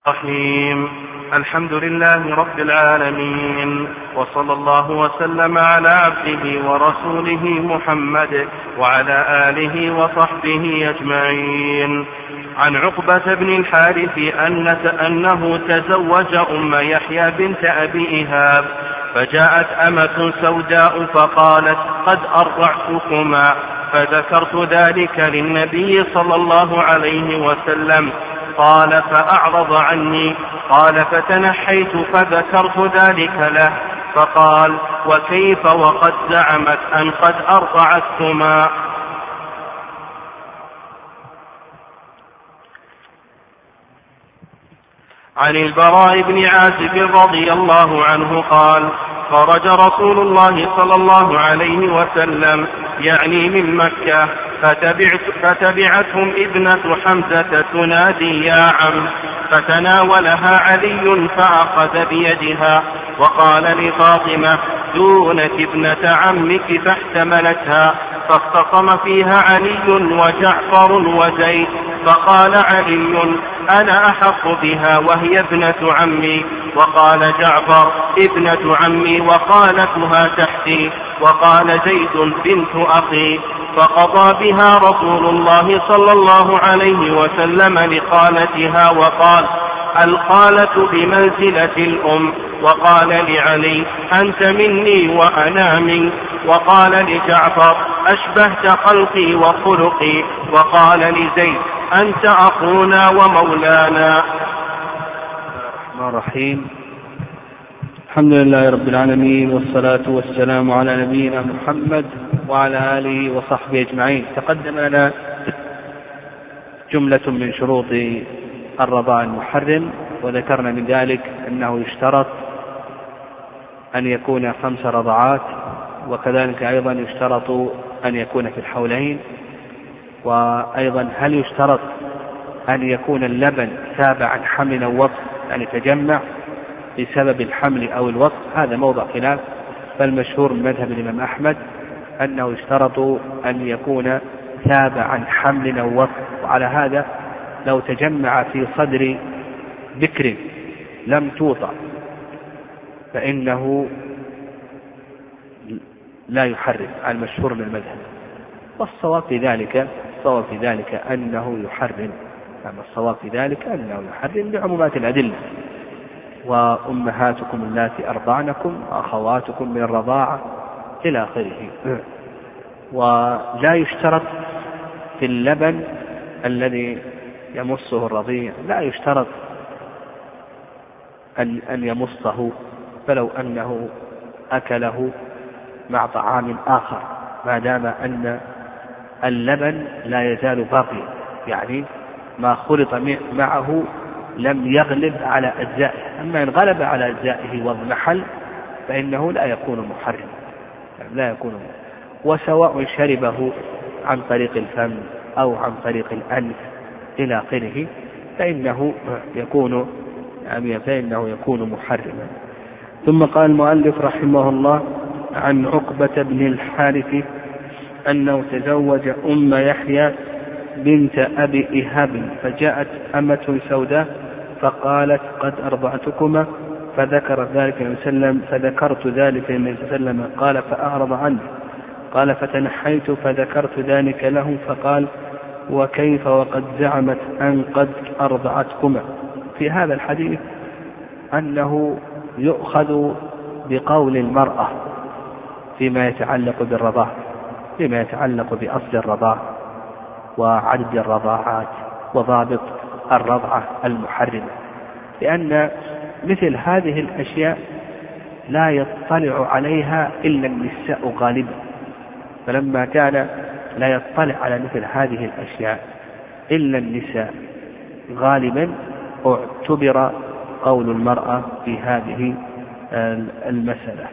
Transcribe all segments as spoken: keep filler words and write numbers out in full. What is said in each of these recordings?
الرحيم. الحمد لله رب العالمين، وصلى الله وسلم على عبده ورسوله محمد وعلى آله وصحبه أجمعين. عن عقبة بن الحارث أنه تزوج أم يحيى بنت أبي إيهاب، فجاءت أمة سوداء فقالت: قد أرضعتكما، فذكرت ذلك للنبي صلى الله عليه وسلم، قال: فأعرض عني. قال: فتنحيت فذكرت ذلك له، فقال: وكيف وقد زعمت أن قد أرضعتكما. عن البراء بن عازب رضي الله عنه قال: خرج رسول الله صلى الله عليه وسلم يعني من مكة، فتبعت فتبعتهم ابنة حمزة تنادي: يا عم، فتناولها علي فأخذ بيدها وقال لفاطمة: دونك ابنة عمك، فاحتملتها، فاختصم فيها علي وجعفر وزيد، فقال علي: أنا أحق بها وهي ابنة عمي، وقال جعفر: ابنة عمي وخالتها تحتي، وقال زيد: بنت أخي. فقضى بها رسول الله صلى الله عليه وسلم لخالتها، وقال: الخالة بمنزلة الأم. وقال لعلي: أنت مني وأنا منك. وقال لجعفر: أشبهت خلقي وخلقي. وقال لزيد: أنت أخونا ومولانا. الرحمن الرحيم. الحمد لله رب العالمين، والصلاة والسلام على نبينا محمد وعلى آله وصحبه أجمعين. تقدم لنا جملة من شروط الرضاع المحرم، وذكرنا من ذلك أنه يشترط أن يكون خمس رضعات، وكذلك أيضا يشترط أن يكون في الحولين، وأيضا هل يشترط أن يكون اللبن تابع عن حمل أو وطء، يعني تجمع بسبب الحمل أو الوطء. هذا موضع خلاف، فالمشهور من مذهب الإمام أحمد أنه يشترط أن يكون تابع عن حمل أو وطء. وعلى هذا لو تجمع في صدر بكر لم توطأ فإنه لا يحرم على المشهور من المذهب، والصواب في ذلك الصواب في ذلك أنه يحرم أما الصواب في ذلك أنه يحرم بعمومات الأدلة: وأمهاتكم اللاتي أرضعنكم وأخواتكم من الرضاعة إلى آخره. ولا يشترط في اللبن الذي يمصه الرضيع، لا يشترط أن أن يمصه، فلو أنه أكله مع طعام آخر ما دام أن اللبن لا يزال باقيا، يعني ما خلط معه لم يغلب على أجزائه. أما إن غلب على أجزائه واضمحل فإنه لا يكون محرم، لا يكون محرم. وسواء شربه عن طريق الفم أو عن طريق الأنف إلى آخره فإنه يكون يعني فإنه يكون محرما. ثم قال المؤلف رحمه الله: عن عقبة بن الحارث أنه تزوج أم يحيى بنت أبي إيهاب، فجاءت أمة سوداء فقالت: قد أرضعتكما، فذكر ذلك النبي صلى الله عليه وسلم، فذكرت ذلك النبي صلى الله عليه وسلم، قال: فأعرض عنه. قال: فتنحيت فذكرت ذلك له، فقال: وكيف وقد زعمت أن قد أرضعتكما. في هذا الحديث أنه يؤخذ بقول المرأة فيما يتعلق بالرضاعة، فيما يتعلق بأصل الرضاعة وعدد الرضاعات وضابط الرضعة المحرمة، لأن مثل هذه الأشياء لا يطلع عليها إلا النساء غالبا، فلما كان لا يطلع على مثل هذه الأشياء إلا النساء غالبا اعتبر قول المرأة في هذه المسألة.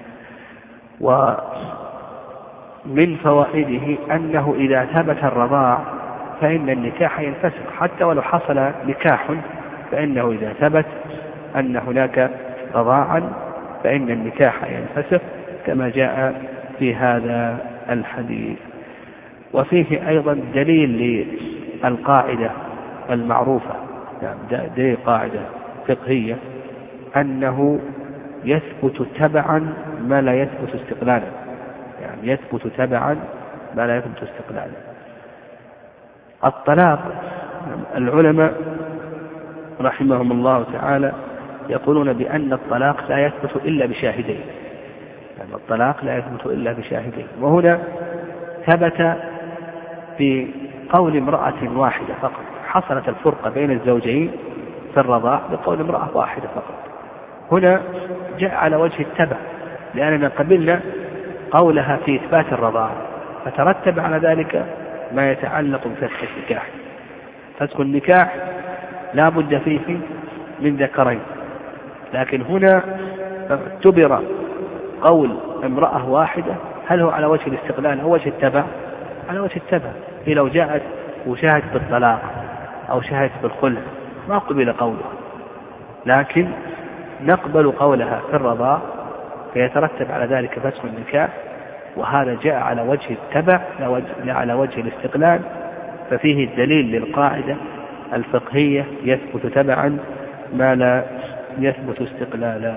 ومن فوائده أنه إذا ثبت الرضاع فإن النكاح ينفسخ، حتى ولو حصل نكاح فإنه إذا ثبت أن هناك رضاعا فإن النكاح ينفسخ، كما جاء في هذا الحديث. وفيه أيضا دليل للقاعدة المعروفة يعني دي قاعدة فقهية أنه يثبت تبعا ما لا يثبت استقلالا، يعني يثبت تبعا ما لا يثبت استقلالا. الطلاق العلماء رحمهم الله تعالى يقولون بأن الطلاق لا يثبت إلا بشاهدين، يعني الطلاق لا يثبت إلا بشاهدين، وهنا ثبت في قول امرأة واحدة فقط، حصلت الفرقة بين الزوجين في الرضاع بقول امرأة واحدة فقط. هنا جاء على وجه التبع، لأننا قبلنا قولها في إثبات الرضاع، فترتب على ذلك ما يتعلق بفسخ النكاح. فسخ النكاح لا بد فيه من ذكرين، لكن هنا اعتبر قول امرأة واحدة هل هو على وجه الاستقلال أو وجه التبع؟ على وجه التبع. هي لو جاءت وشاهدت بالطلاق أو شاهدت بالخلع ما قبل قولها، لكن نقبل قولها في الرضاع فيترتب على ذلك فسخ النكاح، وهذا جاء على وجه التبع لا على وجه الاستقلال، ففيه الدليل للقاعدة الفقهية يثبت تبعا ما لا يثبت استقلالا.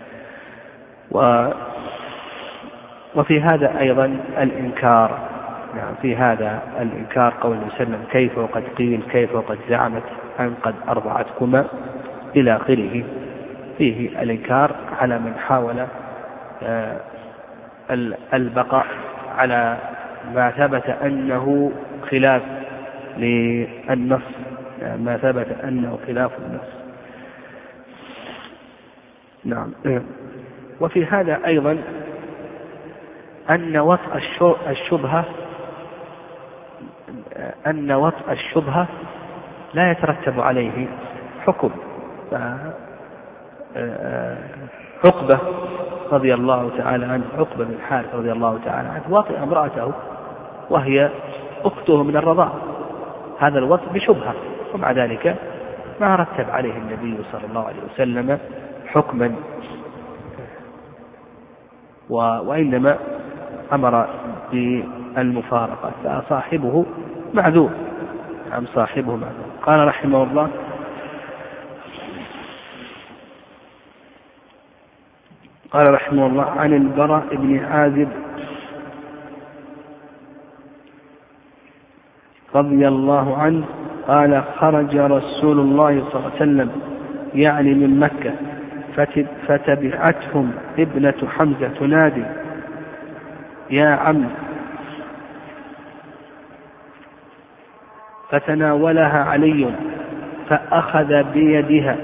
و وفي هذا أيضا الإنكار، يعني في هذا الإنكار قول النبي صلى الله عليه وسلم كيف وقد قيل كيف وقد زعمت أن قد أرضعتكما إلى آخره، فيه الإنكار على من حاول البقاء على ما ثبت أنه خلاف للنص، ما ثبت أنه خلاف النص. نعم. وفي هذا أيضا أن وطء الشبهة أن وطء الشبهة لا يترتب عليه حكم. عقبة رضي الله تعالى عنه، عقبة بن الحارث رضي الله تعالى عنه وطئ امرأته وهي أخته من الرضاعة، هذا الوطء بشبهة، ومع ذلك ما رتب عليه النبي صلى الله عليه وسلم حكما، وإنما أمر بالمفارقة، فصاحبه معذور، أم صاحبه معذور. قال رحمه الله قال رحمه الله عن البراء بن عازب رضي الله عنه قال خرج رسول الله صلى الله عليه وسلم يعني من مكة فتبعتهم ابنة حمزة تنادي يا عم، فتناولها علي فأخذ بيدها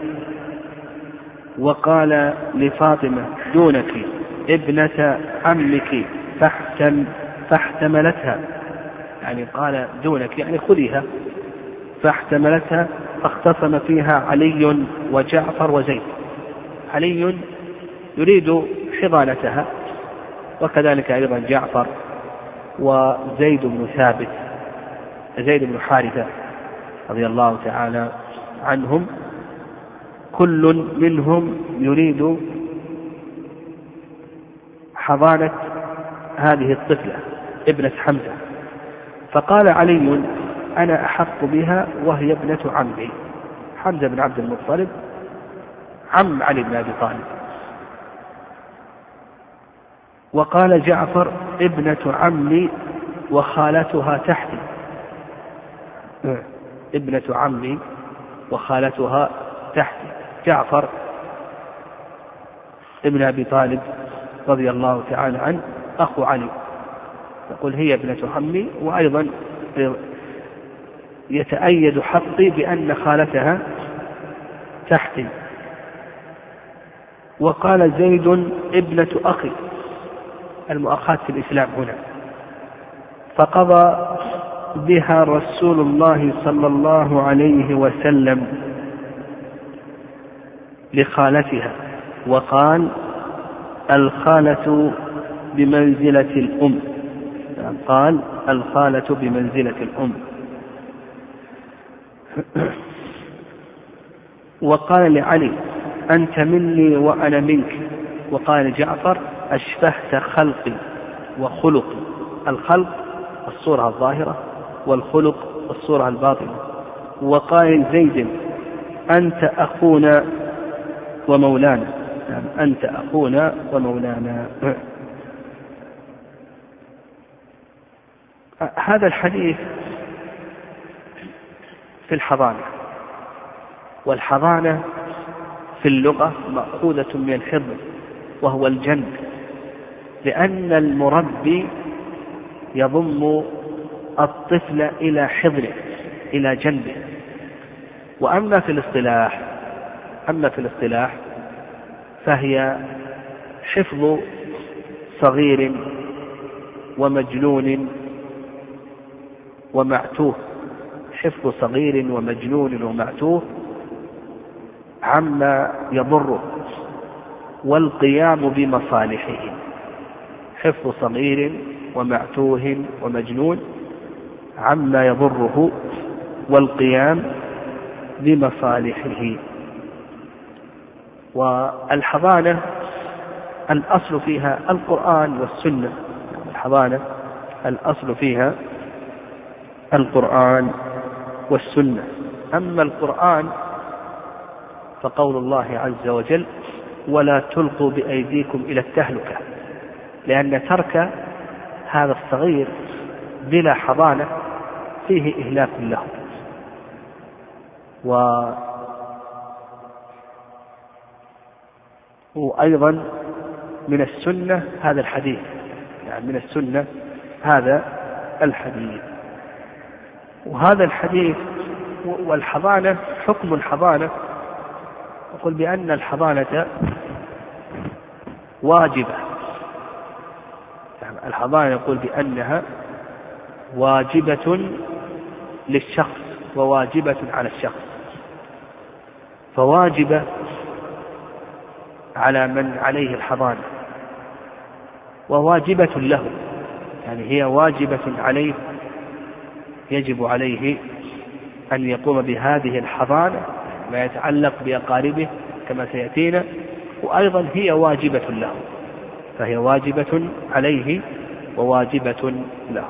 وقال لفاطمة دونك ابنة عمك فاحتم فاحتملتها، يعني قال دونك يعني خذيها، فاحتملتها فاختصم فيها علي وجعفر وزيد. علي يريد حضانتها، وكذلك أيضا جعفر وزيد بن ثابت زيد بن حارثة رضي الله تعالى عنهم، كل منهم يريد حضانة هذه الطفلة ابنة حمزة. فقال علي أنا أحق بها وهي ابنة عمي. حمزة بن عبد المطلب عم علي بن أبي طالب. وقال جعفر ابنة عمي وخالتها تحتي، ابنة عمي وخالتها تحتي. جعفر ابن أبي طالب رضي الله تعالى عنه أخو علي، يقول هي ابنة عمي، وأيضا يتأيد حقي بأن خالتها تحتي. وقال زيد ابنة أخي، المؤخات في الإسلام هنا. فقضى بها رسول الله صلى الله عليه وسلم لخالتها، وقال الخالة بمنزلة الأم، قال الخالة بمنزلة الأم. وقال لعلي أنت مني وأنا منك. وقال جعفر أشبهت خلقي وخلقي، الخلق الصورة الظاهرة والخلق الصورة الباطنة. وقال زيد أنت أخونا ومولانا. نعم أنت أخونا ومولانا. هذا الحديث في الحضانة، والحضانة في اللغة مأخوذة من الحضن وهو الجنب، لأن المربي يضم الطفل إلى حضنه إلى جنبه. وأما في الاصطلاح أما في الاصطلاح فهي حفظ صغير ومجنون ومعتوه، حفظ صغير ومجنون ومعتوه عما يضره والقيام بمصالحه. حفظ صغير ومعتوه ومجنون عما يضره والقيام بمصالحه. والحضانة الأصل فيها القرآن والسنة. الحضانة الأصل فيها القرآن والسنة. أما القرآن فقول الله عز وجل: ولا تلقوا بأيديكم إلى التهلكة، لأن ترك هذا الصغير بلا حضانة فيه إهلاك له. و... وأيضا من السنة هذا الحديث، يعني من السنة هذا الحديث. وهذا الحديث والحضانة، حكم الحضانة يقول بأن الحضانة واجبة. الحضانة يقول بأنها واجبة للشخص وواجبة على الشخص، فواجبة على من عليه الحضانة وواجبة له، يعني هي واجبة عليه، يجب عليه أن يقوم بهذه الحضانة ما يتعلق بأقاربه كما سيأتينا، وأيضا هي واجبة له، فهي واجبة عليه وواجبة له.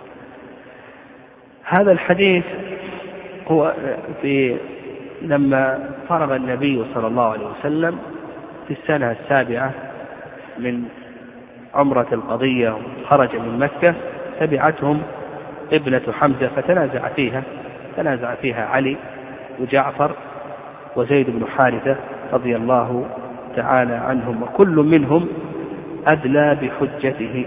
هذا الحديث هو في لما فرغ النبي صلى الله عليه وسلم في السنة السابعة من عمرة القضية خرج من مكة، تبعتهم ابنة حمزة فتنازع فيها تنازع فيها علي وجعفر وزيد بن حارثة رضي الله تعالى عنهم، وكل منهم أدلى بحجته،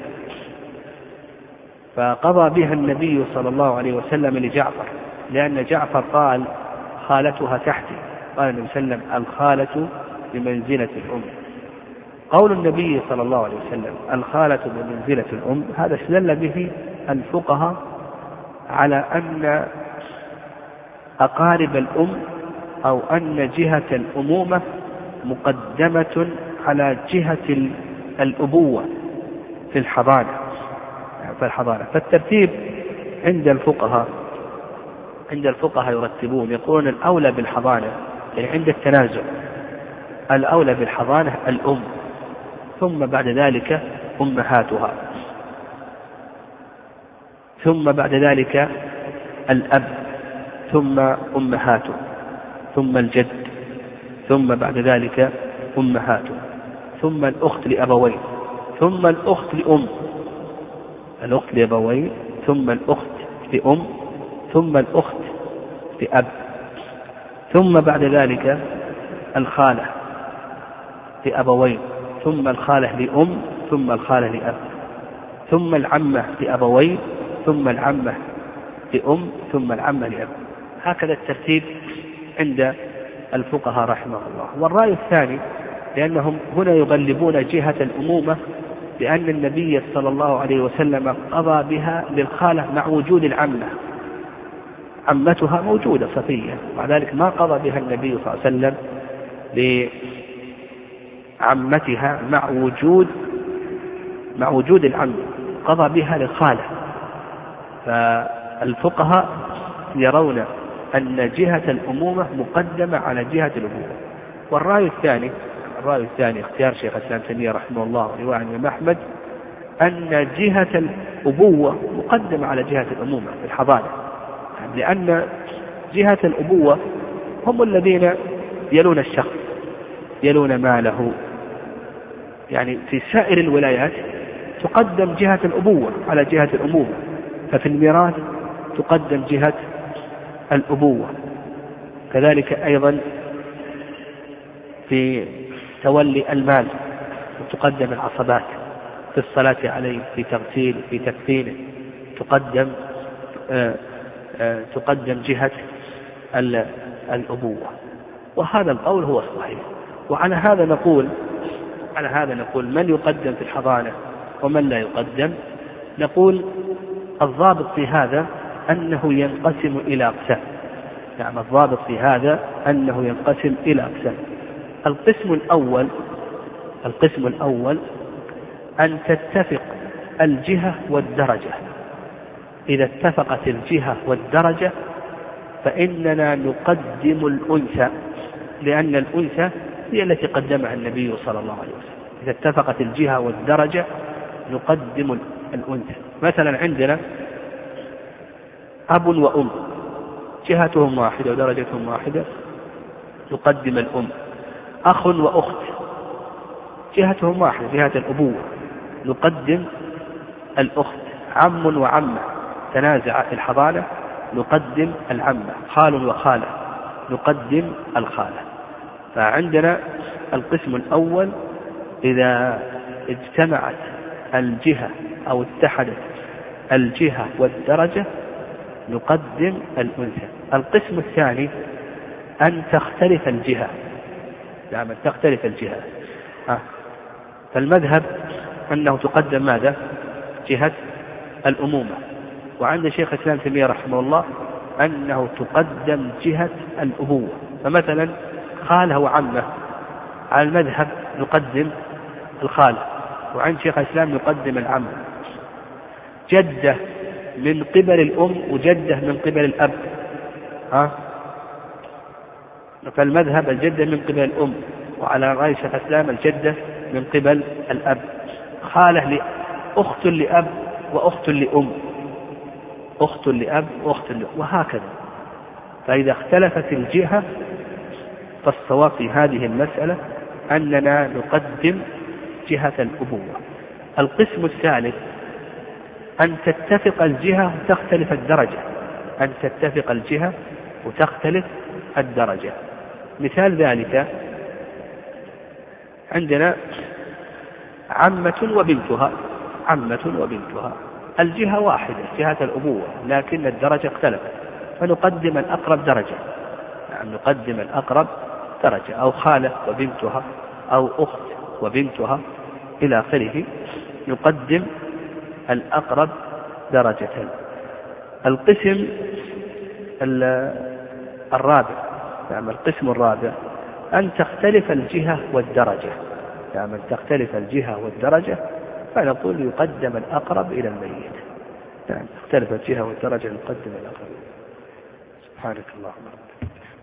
فقضى بها النبي صلى الله عليه وسلم لجعفر، لأن جعفر قال: خالتها تحتي. قال النبي صلى الله عليه وسلم: الخالة بمنزلة الأم. قول النبي صلى الله عليه وسلم: الخالة بمنزلة الأم، هذا استدل به الفقهاء على أن أقارب الأم أو أن جهة الأمومة مقدمة على جهة الأبوة في الحضانة في الحضانة فالترتيب عند الفقهاء عند الفقهاء يرتبون، يقولون الأولى بالحضانة، يعني عند التنازع الأولى بالحضانة الأم، ثم بعد ذلك أمهاتها، ثم بعد ذلك الأب، ثم أمهاته، ثم الجد، ثم بعد ذلك أمهاته، ثم الأخت لأبوين، ثم الأخت لأم الأخت لأبوين، ثم الأخت لأم، ثم الأخت لأب، ثم بعد ذلك الخالة لأبوين، ثم الخالة لأم، ثم الخالة لأب، ثم العمة لأبوين، ثم العمة لأم، ثم العمة لأب. هكذا الترتيب عند الفقهاء رحمه الله. والرأي الثاني لأنهم هنا يغلبون جهة الأمومة، لأن النبي صلى الله عليه وسلم قضى بها للخالة مع وجود العمة، عمتها موجودة صفية، مع ذلك ما قضى بها النبي صلى الله عليه وسلم لعمتها مع وجود مع وجود العم، قضى بها للخالة. فالفقهاء يرون أن جهة الأمومة مقدمة على جهة الأبوة. والرأي الثاني الرأي الثاني اختيار شيخ الإسلام ابن تيمية رحمه الله ورواية عن الإمام أحمد أن جهة الأبوة مقدمة على جهة الأمومة في الحضانة، لأن جهة الأبوة هم الذين يلون الشخص، يلون ماله. يعني في سائر الولايات تقدم جهة الأبوة على جهة الأمومة، ففي الميراث تقدم جهة الأبوة. كذلك أيضا في تولي المال تقدم العصبات، في الصلاة عليه، في تغسيله، في تكفينه تقدم آآ آآ تقدم جهة الأبوة. وهذا القول هو الصحيح. وعلى هذا نقول على هذا نقول من يقدم في الحضانة ومن لا يقدم. نقول الضابط في هذا أنه ينقسم إلى أقسام. يعني الضابط في هذا أنه ينقسم إلى أقسام. القسم الأول القسم الأول أن تتفق الجهة والدرجة. إذا اتفقت الجهة والدرجة فإننا نقدم الأنثى، لأن الأنثى هي التي قدمها النبي صلى الله عليه وسلم. إذا اتفقت الجهة والدرجة نقدم الأنثى. مثلا عندنا أب وأم جهتهم واحدة ودرجتهم واحدة، نقدم الأم. أخ وأخت جهتهم واحدة، جهة الأبوة، نقدم الأخت. عم وعمة تنازع في الحضانة، نقدم العمة. خال وخالة نقدم الخالة. فعندنا القسم الأول إذا اجتمعت الجهة أو اتحدت الجهة والدرجة نقدم الأنثى. القسم الثاني أن تختلف الجهة، يعني تختلف الجهة. آه. فالمذهب أنه تقدم ماذا؟ جهة الأمومة. وعند شيخ الإسلام تيمية رحمه الله أنه تقدم جهة الأبوة. فمثلا خاله وعمه على المذهب نقدم الخالة، وعند شيخ الإسلام نقدم العم. جدة من قبل الأم وجدة من قبل الأب، ها؟ فالمذهب الجدة من قبل الأم، وعلى رأي شيخ الإسلام الجدة من قبل الأب. خالة أخت لأب وأخت لأم، أخت لأب وأخت لأم، وهكذا. فإذا اختلفت الجهة فالصواب في هذه المسألة أننا نقدم جهة الأبوة. القسم الثالث أن تتفق الجهة وتختلف الدرجة، أن تتفق الجهة وتختلف الدرجة. مثال ذلك عندنا عمة وبنتها، عمة وبنتها الجهة واحدة جهة الأبوة، لكن الدرجة اختلفت، فنقدم الأقرب درجة. يعني نقدم الأقرب درجة. أو خالة وبنتها أو أخت وبنتها إلى آخره، نقدم الأقرب درجة. القسم الرابع يعني القسم الرابع أن تختلف الجهة والدرجة، يعني تختلف الجهة والدرجة فنقول يقدم الأقرب إلى الميت. يعني تختلف الجهة والدرجة نقدم الأقرب. سبحانك اللهم وبحمدك.